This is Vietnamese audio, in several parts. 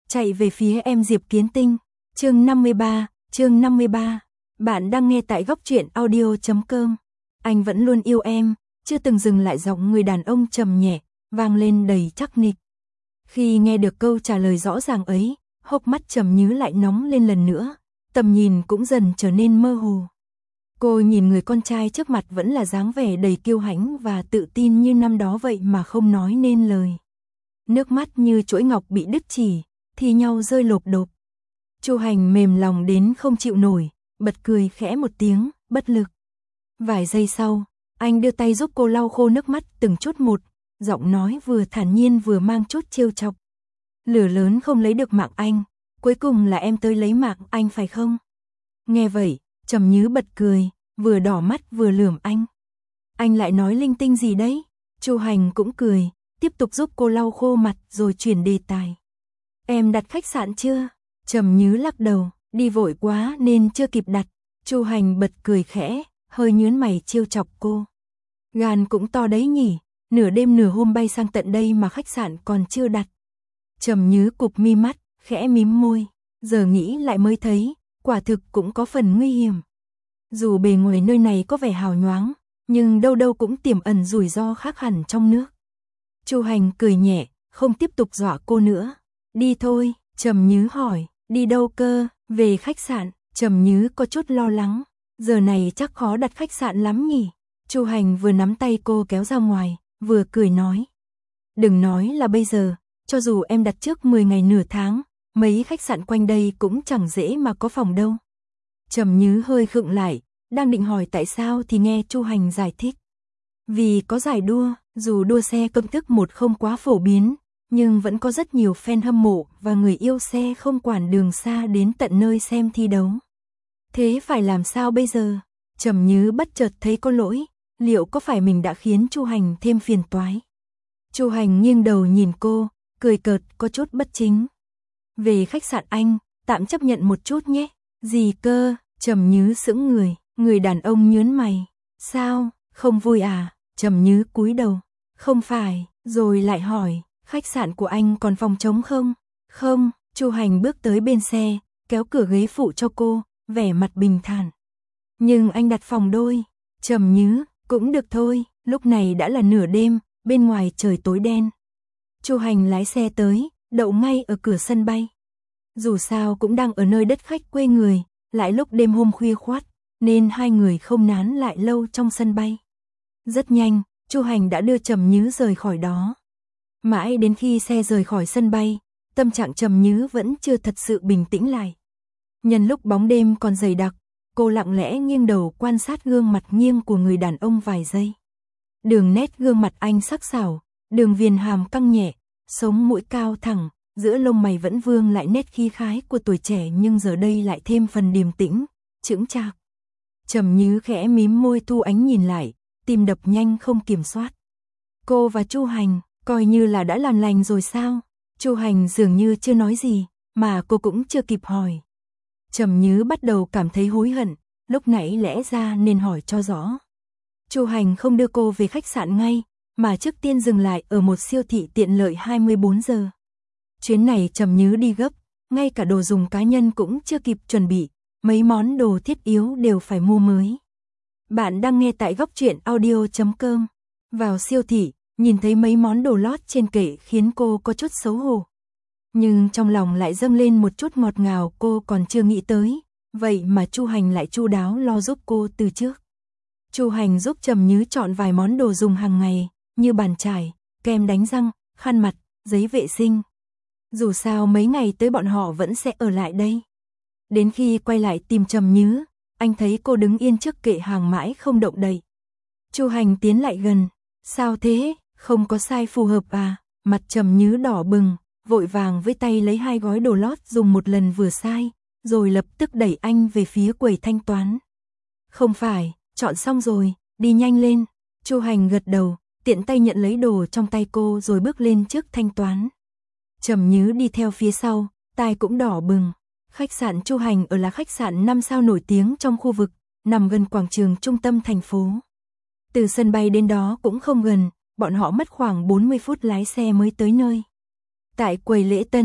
chạy về phía em Diệp Kiến Tinh. Chương 53. Bạn đang nghe tại góc truyện audio.com. Anh vẫn luôn yêu em, chưa từng dừng lại. Giọng người đàn ông trầm nhẹ, vang lên đầy chắc nịch. Khi nghe được câu trả lời rõ ràng ấy, hốc mắt Trầm Nhứ lại nóng lên lần nữa, tầm nhìn cũng dần trở nên mơ hồ. Cô nhìn người con trai trước mặt vẫn là dáng vẻ đầy kiêu hãnh và tự tin như năm đó vậy mà không nói nên lời. Nước mắt như chuỗi ngọc bị đứt chỉ, thì nhau rơi lộp độp. Chu Hành mềm lòng đến không chịu nổi, bật cười khẽ một tiếng, bất lực. Vài giây sau, anh đưa tay giúp cô lau khô nước mắt từng chút một, giọng nói vừa thản nhiên vừa mang chút trêu chọc. Lửa lớn không lấy được mạng anh, cuối cùng là em tới lấy mạng anh phải không? Nghe vậy, Trầm Nhứ bật cười, vừa đỏ mắt vừa lườm anh. Anh lại nói linh tinh gì đấy? Chu Hành cũng cười, tiếp tục giúp cô lau khô mặt rồi chuyển đề tài. Em đặt khách sạn chưa? Trầm Nhứ lắc đầu, đi vội quá nên chưa kịp đặt. Chu Hành bật cười khẽ, hơi nhướng mày trêu chọc cô. Gan cũng to đấy nhỉ, nửa đêm nửa hôm bay sang tận đây mà khách sạn còn chưa đặt. Trầm Nhứ cụp mi mắt, khẽ mím môi, giờ nghĩ lại mới thấy, quả thực cũng có phần nguy hiểm. Dù bề ngoài nơi này có vẻ hào nhoáng, nhưng đâu đâu cũng tiềm ẩn rủi ro khác hẳn trong nước. Chu Hành cười nhẹ, không tiếp tục dọa cô nữa. Đi thôi, Trầm Nhứ hỏi, đi đâu cơ? Về khách sạn. Trầm Nhứ có chút lo lắng, giờ này chắc khó đặt khách sạn lắm nhỉ. Chu Hành vừa nắm tay cô kéo ra ngoài, vừa cười nói. Đừng nói là bây giờ, cho dù em đặt trước 10 ngày nửa tháng, mấy khách sạn quanh đây cũng chẳng dễ mà có phòng đâu. Trầm Nhứ hơi khựng lại, đang định hỏi tại sao thì nghe Chu Hành giải thích. Vì có giải đua, dù đua xe công thức một không quá phổ biến, nhưng vẫn có rất nhiều fan hâm mộ và người yêu xe không quản đường xa đến tận nơi xem thi đấu. Thế phải làm sao bây giờ? Trầm Nhứ bất chợt thấy có lỗi, liệu có phải mình đã khiến Chu Hành thêm phiền toái? Chu Hành nghiêng đầu nhìn cô, cười cợt có chút bất chính. Về khách sạn anh, tạm chấp nhận một chút nhé. Gì cơ? Trầm Nhứ sững người, người đàn ông nhướng mày. Sao, không vui à? Trầm Nhứ cúi đầu. Không phải, rồi lại hỏi, khách sạn của anh còn phòng trống không? Không. Chu Hành bước tới bên xe, kéo cửa ghế phụ cho cô, vẻ mặt bình thản. Nhưng anh đặt phòng đôi. Trầm Nhứ, cũng được thôi, lúc này đã là nửa đêm, bên ngoài trời tối đen. Chu Hành lái xe tới, đậu ngay ở cửa sân bay. Dù sao cũng đang ở nơi đất khách quê người, lại lúc đêm hôm khuya khoắt, nên hai người không nán lại lâu trong sân bay. Rất nhanh, Chu Hành đã đưa Trầm Nhứ rời khỏi đó. Mãi đến khi xe rời khỏi sân bay, tâm trạng Trầm Nhứ vẫn chưa thật sự bình tĩnh lại. Nhân lúc bóng đêm còn dày đặc, cô lặng lẽ nghiêng đầu quan sát gương mặt nghiêng của người đàn ông vài giây. Đường nét gương mặt anh sắc sảo, đường viền hàm căng nhẹ, sống mũi cao thẳng, giữa lông mày vẫn vương lại nét khí khái của tuổi trẻ nhưng giờ đây lại thêm phần điềm tĩnh, chững chạc. Trầm Nhứ khẽ mím môi thu ánh nhìn lại, tim đập nhanh không kiểm soát. Cô và Chu Hành, coi như là đã làm lành rồi sao? Chu Hành dường như chưa nói gì, mà cô cũng chưa kịp hỏi. Trầm Nhứ bắt đầu cảm thấy hối hận, lúc nãy lẽ ra nên hỏi cho rõ. Chu Hành không đưa cô về khách sạn ngay, mà trước tiên dừng lại ở một siêu thị tiện lợi 24 giờ. Chuyến này Trầm Nhứ đi gấp, ngay cả đồ dùng cá nhân cũng chưa kịp chuẩn bị, mấy món đồ thiết yếu đều phải mua mới. Bạn đang nghe tại góc truyện audio.com. Vào siêu thị, nhìn thấy mấy món đồ lót trên kệ khiến cô có chút xấu hổ. Nhưng trong lòng lại dâng lên một chút ngọt ngào cô còn chưa nghĩ tới, vậy mà Chu Hành lại chu đáo lo giúp cô từ trước. Chu Hành giúp Trầm Nhứ chọn vài món đồ dùng hàng ngày, như bàn chải, kem đánh răng, khăn mặt, giấy vệ sinh. Dù sao mấy ngày tới bọn họ vẫn sẽ ở lại đây. Đến khi quay lại tìm Trầm Nhứ, anh thấy cô đứng yên trước kệ hàng mãi không động đậy. Chu Hành tiến lại gần, sao thế, không có size phù hợp à? Mặt Trầm Nhứ đỏ bừng, vội vàng với tay lấy hai gói đồ lót dùng một lần vừa size, rồi lập tức đẩy anh về phía quầy thanh toán. Không phải, chọn xong rồi, đi nhanh lên. Chu Hành gật đầu, tiện tay nhận lấy đồ trong tay cô rồi bước lên trước thanh toán. Trầm Nhứ đi theo phía sau, tai cũng đỏ bừng. Khách sạn Chu Hành ở là khách sạn 5 sao nổi tiếng trong khu vực, nằm gần quảng trường trung tâm thành phố. Từ sân bay đến đó cũng không gần, bọn họ mất khoảng 40 phút lái xe mới tới nơi. Tại quầy lễ tân,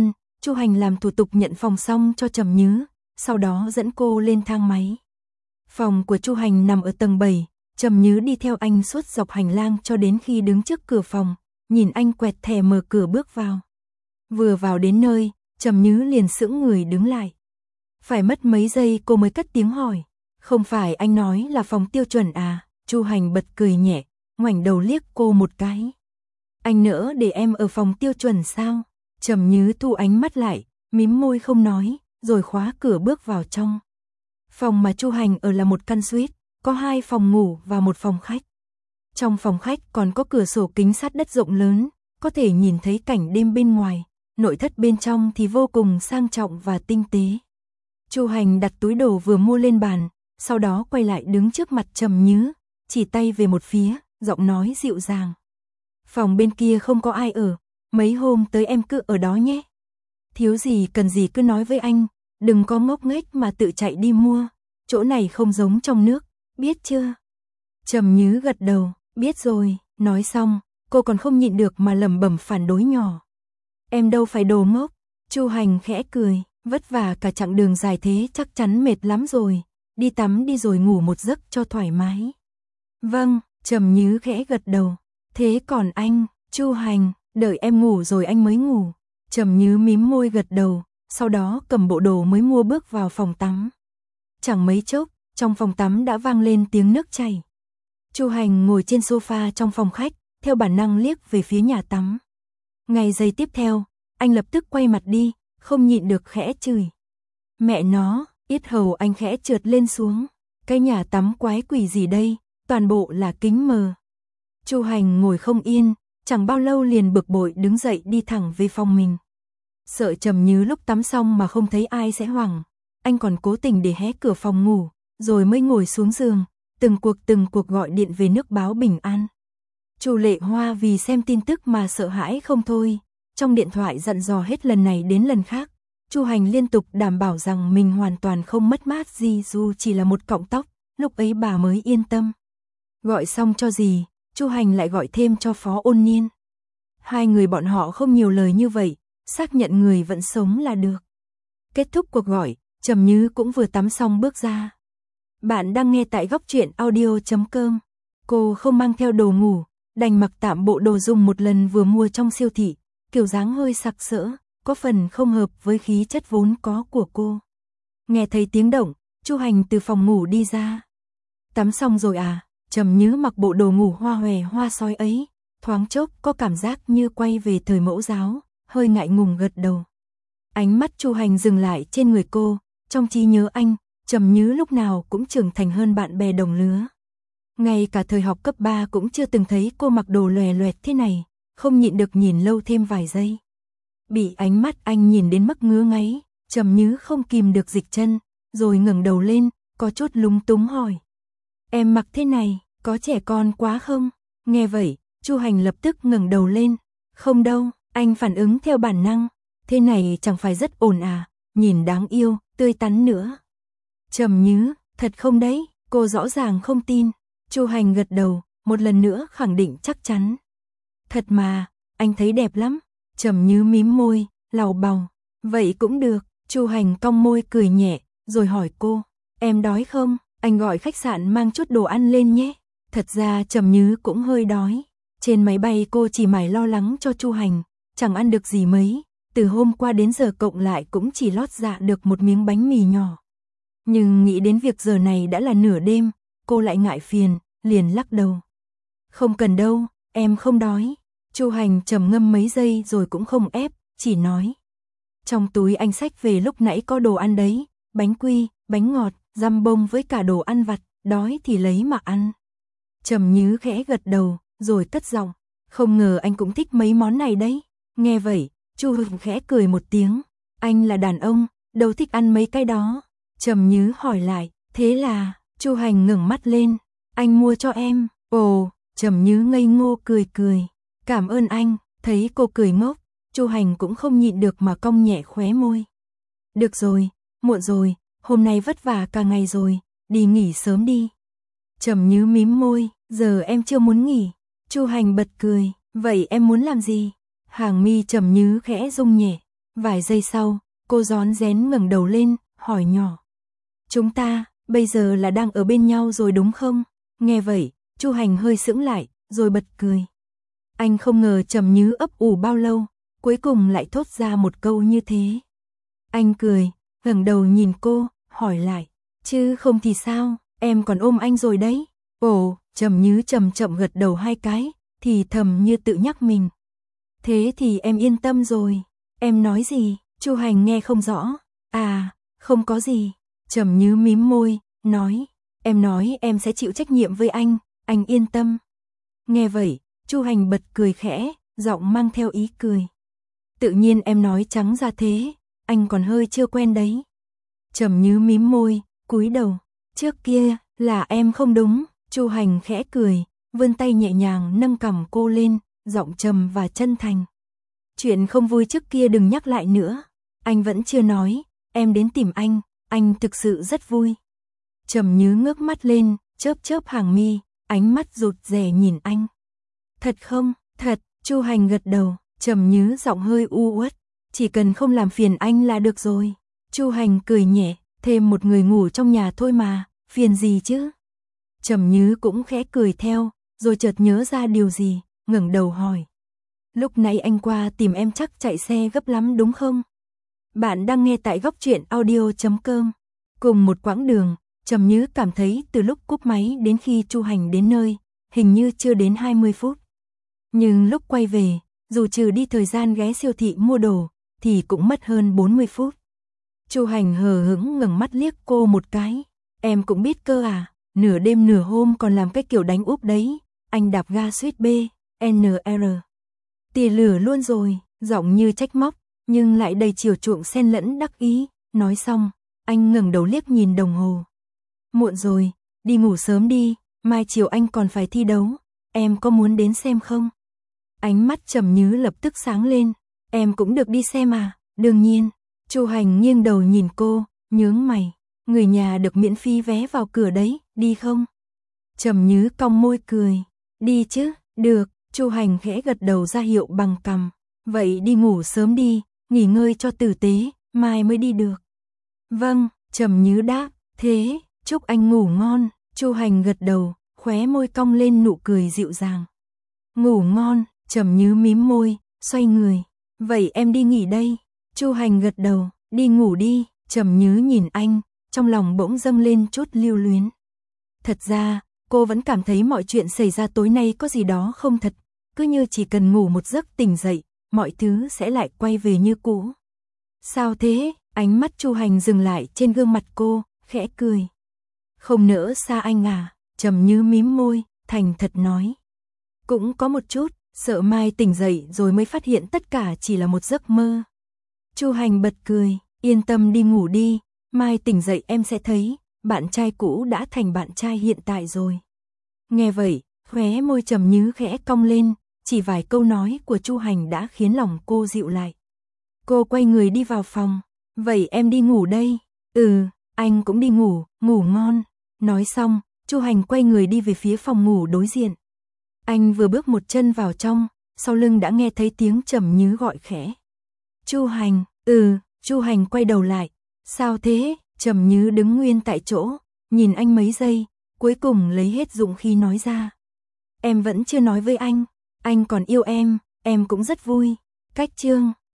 Chu Hành làm thủ tục nhận phòng xong cho Trầm Nhứ, sau đó dẫn cô lên thang máy. Phòng của Chu Hành nằm ở tầng 7, Trầm Nhứ đi theo anh suốt dọc hành lang cho đến khi đứng trước cửa phòng, nhìn anh quẹt thẻ mở cửa bước vào. Vừa vào đến nơi, Trầm Nhứ liền sững người đứng lại. Phải mất mấy giây cô mới cất tiếng hỏi, không phải anh nói là phòng tiêu chuẩn à? Chu Hành bật cười nhẹ, ngoảnh đầu liếc cô một cái. Anh nỡ để em ở phòng tiêu chuẩn sao? Trầm Nhứ thu ánh mắt lại, mím môi không nói, rồi khóa cửa bước vào trong. Phòng mà Chu Hành ở là một căn suite, có 2 phòng ngủ và 1 phòng khách. Trong phòng khách còn có cửa sổ kính sát đất rộng lớn, có thể nhìn thấy cảnh đêm bên ngoài, nội thất bên trong thì vô cùng sang trọng và tinh tế. Chu Hành đặt túi đồ vừa mua lên bàn, sau đó quay lại đứng trước mặt Trầm Nhứ, chỉ tay về một phía, giọng nói dịu dàng. Phòng bên kia không có ai ở, mấy hôm tới em cứ ở đó nhé. Thiếu gì cần gì cứ nói với anh, đừng có ngốc nghếch mà tự chạy đi mua, chỗ này không giống trong nước, biết chưa? Trầm Nhứ gật đầu, biết rồi, nói xong, cô còn không nhịn được mà lẩm bẩm phản đối nhỏ. Em đâu phải đồ ngốc. Chu Hành khẽ cười, vất vả cả chặng đường dài thế chắc chắn mệt lắm rồi, đi tắm đi rồi ngủ một giấc cho thoải mái. Vâng, Trầm Nhứ khẽ gật đầu. Thế còn anh? Chu Hành, đợi em ngủ rồi anh mới ngủ. Trầm Nhứ mím môi gật đầu, sau đó cầm bộ đồ mới mua bước vào phòng tắm. Chẳng mấy chốc, trong phòng tắm đã vang lên tiếng nước chảy. Chu Hành ngồi trên sofa trong phòng khách, theo bản năng liếc về phía nhà tắm. Ngay giây tiếp theo, anh lập tức quay mặt đi, không nhịn được khẽ chửi. Mẹ nó, yết hầu anh khẽ trượt lên xuống. Cái nhà tắm quái quỷ gì đây, toàn bộ là kính mờ. Chu Hành ngồi không yên, chẳng bao lâu liền bực bội đứng dậy đi thẳng về phòng mình. Sợ Trầm Nhứ lúc tắm xong mà không thấy ai sẽ hoảng, anh còn cố tình để hé cửa phòng ngủ, rồi mới ngồi xuống giường, từng cuộc gọi điện về nước báo bình an. Chu Lệ Hoa vì xem tin tức mà sợ hãi không thôi, trong điện thoại dặn dò hết lần này đến lần khác. Chu Hành liên tục đảm bảo rằng mình hoàn toàn không mất mát gì dù chỉ là một cọng tóc, lúc ấy bà mới yên tâm. Gọi xong cho gì, Chu Hành lại gọi thêm cho Phó Ôn Nhiên. 2 người bọn họ không nhiều lời như vậy, xác nhận người vẫn sống là được. Kết thúc cuộc gọi, Trầm Nhứ cũng vừa tắm xong bước ra. Bạn đang nghe tại Góc Truyện Audio.com. Cô không mang theo đồ ngủ, đành mặc tạm bộ đồ dùng một lần vừa mua trong siêu thị, kiểu dáng hơi sặc sỡ, có phần không hợp với khí chất vốn có của cô. Nghe thấy tiếng động, Chu Hành từ phòng ngủ đi ra. Tắm xong rồi à? Trầm Nhứ mặc bộ đồ ngủ hoa hòe hoa sói ấy, thoáng chốc có cảm giác như quay về thời mẫu giáo, hơi ngại ngùng gật đầu. Ánh mắt Chu Hành dừng lại trên người cô, trong trí nhớ anh, Trầm Nhứ lúc nào cũng trưởng thành hơn bạn bè đồng lứa. Ngay cả thời học cấp 3 cũng chưa từng thấy cô mặc đồ lòe loẹt thế này, không nhịn được nhìn lâu thêm vài giây. Bị ánh mắt anh nhìn đến mức ngứa ngáy, Trầm Nhứ không kìm được dịch chân, rồi ngẩng đầu lên, có chút lúng túng hỏi. Em mặc thế này, có trẻ con quá không? Nghe vậy, Chu Hành lập tức ngẩng đầu lên. Không đâu, anh phản ứng theo bản năng. Thế này chẳng phải rất ổn à, nhìn đáng yêu, tươi tắn nữa. Trầm Nhứ, thật không đấy? Cô rõ ràng không tin. Chu Hành gật đầu, một lần nữa khẳng định chắc chắn. Thật mà, anh thấy đẹp lắm. Trầm Nhứ mím môi, lầu bầu. Vậy cũng được. Chu Hành cong môi cười nhẹ, rồi hỏi cô. Em đói không? Anh gọi khách sạn mang chút đồ ăn lên nhé. Thật ra Trầm Nhứ cũng hơi đói. Trên máy bay cô chỉ mải lo lắng cho Chu Hành, chẳng ăn được gì mấy. Từ hôm qua đến giờ cộng lại cũng chỉ lót dạ được một miếng bánh mì nhỏ. Nhưng nghĩ đến việc giờ này đã là nửa đêm, cô lại ngại phiền, liền lắc đầu. Không cần đâu, em không đói. Chu Hành trầm ngâm mấy giây rồi cũng không ép, chỉ nói. Trong túi anh xách về lúc nãy có đồ ăn đấy, bánh quy, bánh ngọt, dăm bông với cả đồ ăn vặt, đói thì lấy mà ăn. Trầm Nhứ khẽ gật đầu, rồi cất giọng. Không ngờ anh cũng thích mấy món này đấy. Nghe vậy, Chu Hưng khẽ cười một tiếng. Anh là đàn ông, đâu thích ăn mấy cái đó. Trầm Nhứ hỏi lại, thế là, Chu Hành ngẩng mắt lên. Anh mua cho em. Ồ, Trầm Nhứ ngây ngô cười cười. Cảm ơn anh. Thấy cô cười ngốc, Chu Hành cũng không nhịn được mà cong nhẹ khóe môi. Được rồi, muộn rồi, hôm nay vất vả cả ngày rồi, đi nghỉ sớm đi. Trầm Nhứ mím môi, giờ em chưa muốn nghỉ. Chu Hành bật cười, vậy em muốn làm gì? Hàng mi Trầm Nhứ khẽ rung nhẹ, Vài giây sau, cô rón rén ngẩng đầu lên, hỏi nhỏ. Chúng ta, bây giờ là đang ở bên nhau rồi đúng không? Nghe vậy, Chu Hành hơi sững lại, rồi bật cười. Anh không ngờ Trầm Như ấp ủ bao lâu, cuối cùng lại thốt ra một câu như thế. Anh cười, ngẩng đầu nhìn cô, hỏi lại. Chứ không thì sao, em còn ôm anh rồi đấy. Ồ, Trầm Như chậm chậm gật đầu 2 cái, thì thầm như tự nhắc mình. Thế thì em yên tâm rồi. Em nói gì? Chu Hành nghe không rõ. À, không có gì. Trầm Như mím môi, nói. Em nói em sẽ chịu trách nhiệm với anh yên tâm. Nghe vậy, Chu Hành bật cười khẽ, giọng mang theo ý cười. Tự nhiên em nói trắng ra thế, anh còn hơi chưa quen đấy. Trầm Như mím môi, cúi đầu. Trước kia, là em không đúng. Chu Hành khẽ cười, vươn tay nhẹ nhàng nâng cằm cô lên, giọng trầm và chân thành. Chuyện không vui trước kia đừng nhắc lại nữa. Anh vẫn chưa nói, em đến tìm anh thực sự rất vui. Trầm Như ngước mắt lên, chớp chớp hàng mi, ánh mắt rụt rè nhìn anh. Thật không? Thật, Chu Hành gật đầu, Trầm Như giọng hơi u uất. Chỉ cần không làm phiền anh là được rồi. Chu Hành cười nhẹ, thêm một người ngủ trong nhà thôi mà, phiền gì chứ? Trầm Như cũng khẽ cười theo, rồi chợt nhớ ra điều gì, ngẩng đầu hỏi. Lúc nãy anh qua tìm em chắc chạy xe gấp lắm đúng không? Bạn đang nghe tại Góc Truyện Audio.com. Cùng một quãng đường, Trầm Như cảm thấy từ lúc cúp máy đến khi Chu Hành đến nơi, hình như chưa đến 20 phút. Nhưng lúc quay về, dù trừ đi thời gian ghé siêu thị mua đồ, thì cũng mất hơn 40 phút. Chu Hành hờ hững ngẩng mắt liếc cô một cái. Em cũng biết cơ à, nửa đêm nửa hôm còn làm cái kiểu đánh úp đấy. Anh đạp ga suýt BNR. Tìa lửa luôn rồi, giọng như trách móc, nhưng lại đầy chiều chuộng xen lẫn đắc ý. Nói xong, anh ngẩng đầu liếc nhìn đồng hồ. Muộn rồi, đi ngủ sớm đi, mai chiều anh còn phải thi đấu, em có muốn đến xem không? Ánh mắt Trầm Như lập tức sáng lên, em cũng được đi xem à, đương nhiên. Chu Hành nghiêng đầu nhìn cô, nhướng mày, người nhà được miễn phí vé vào cửa đấy, đi không? Trầm Như cong môi cười, đi chứ, được. Chu Hành khẽ gật đầu ra hiệu bằng cằm, vậy đi ngủ sớm đi, nghỉ ngơi cho tử tế, mai mới đi được. Vâng, Trầm Như đáp, thế, chúc anh ngủ ngon. Chu Hành gật đầu, khóe môi cong lên nụ cười dịu dàng. Ngủ ngon, Trầm Như mím môi, xoay người, vậy em đi nghỉ đây. Chu Hành gật đầu, đi ngủ đi. Trầm Như nhìn anh, trong lòng bỗng dâng lên chút lưu luyến. Thật ra, cô vẫn cảm thấy mọi chuyện xảy ra tối nay có gì đó không thật, cứ như chỉ cần ngủ một giấc tỉnh dậy, mọi thứ sẽ lại quay về như cũ. Sao thế? Ánh mắt Chu Hành dừng lại trên gương mặt cô, khẽ cười. Không nỡ xa anh à? Trầm Như mím môi, thành thật nói. Cũng có một chút, sợ mai tỉnh dậy rồi mới phát hiện tất cả chỉ là một giấc mơ. Chu Hành bật cười, yên tâm đi ngủ đi, mai tỉnh dậy em sẽ thấy, bạn trai cũ đã thành bạn trai hiện tại rồi. Nghe vậy, khóe môi Trầm Như khẽ cong lên, chỉ vài câu nói của Chu Hành đã khiến lòng cô dịu lại. Cô quay người đi vào phòng, vậy em đi ngủ đây. Ừ, anh cũng đi ngủ, ngủ ngon. Nói xong, Chu Hành quay người đi về phía phòng ngủ đối diện. Anh vừa bước một chân vào trong, sau lưng đã nghe thấy tiếng Trầm Như gọi khẽ. Chu Hành, Chu Hành quay đầu lại. Sao thế? Trầm Như đứng nguyên tại chỗ, nhìn anh mấy giây, cuối cùng lấy hết dũng khí nói ra. Em vẫn chưa nói với anh còn yêu em cũng rất vui. Cách chương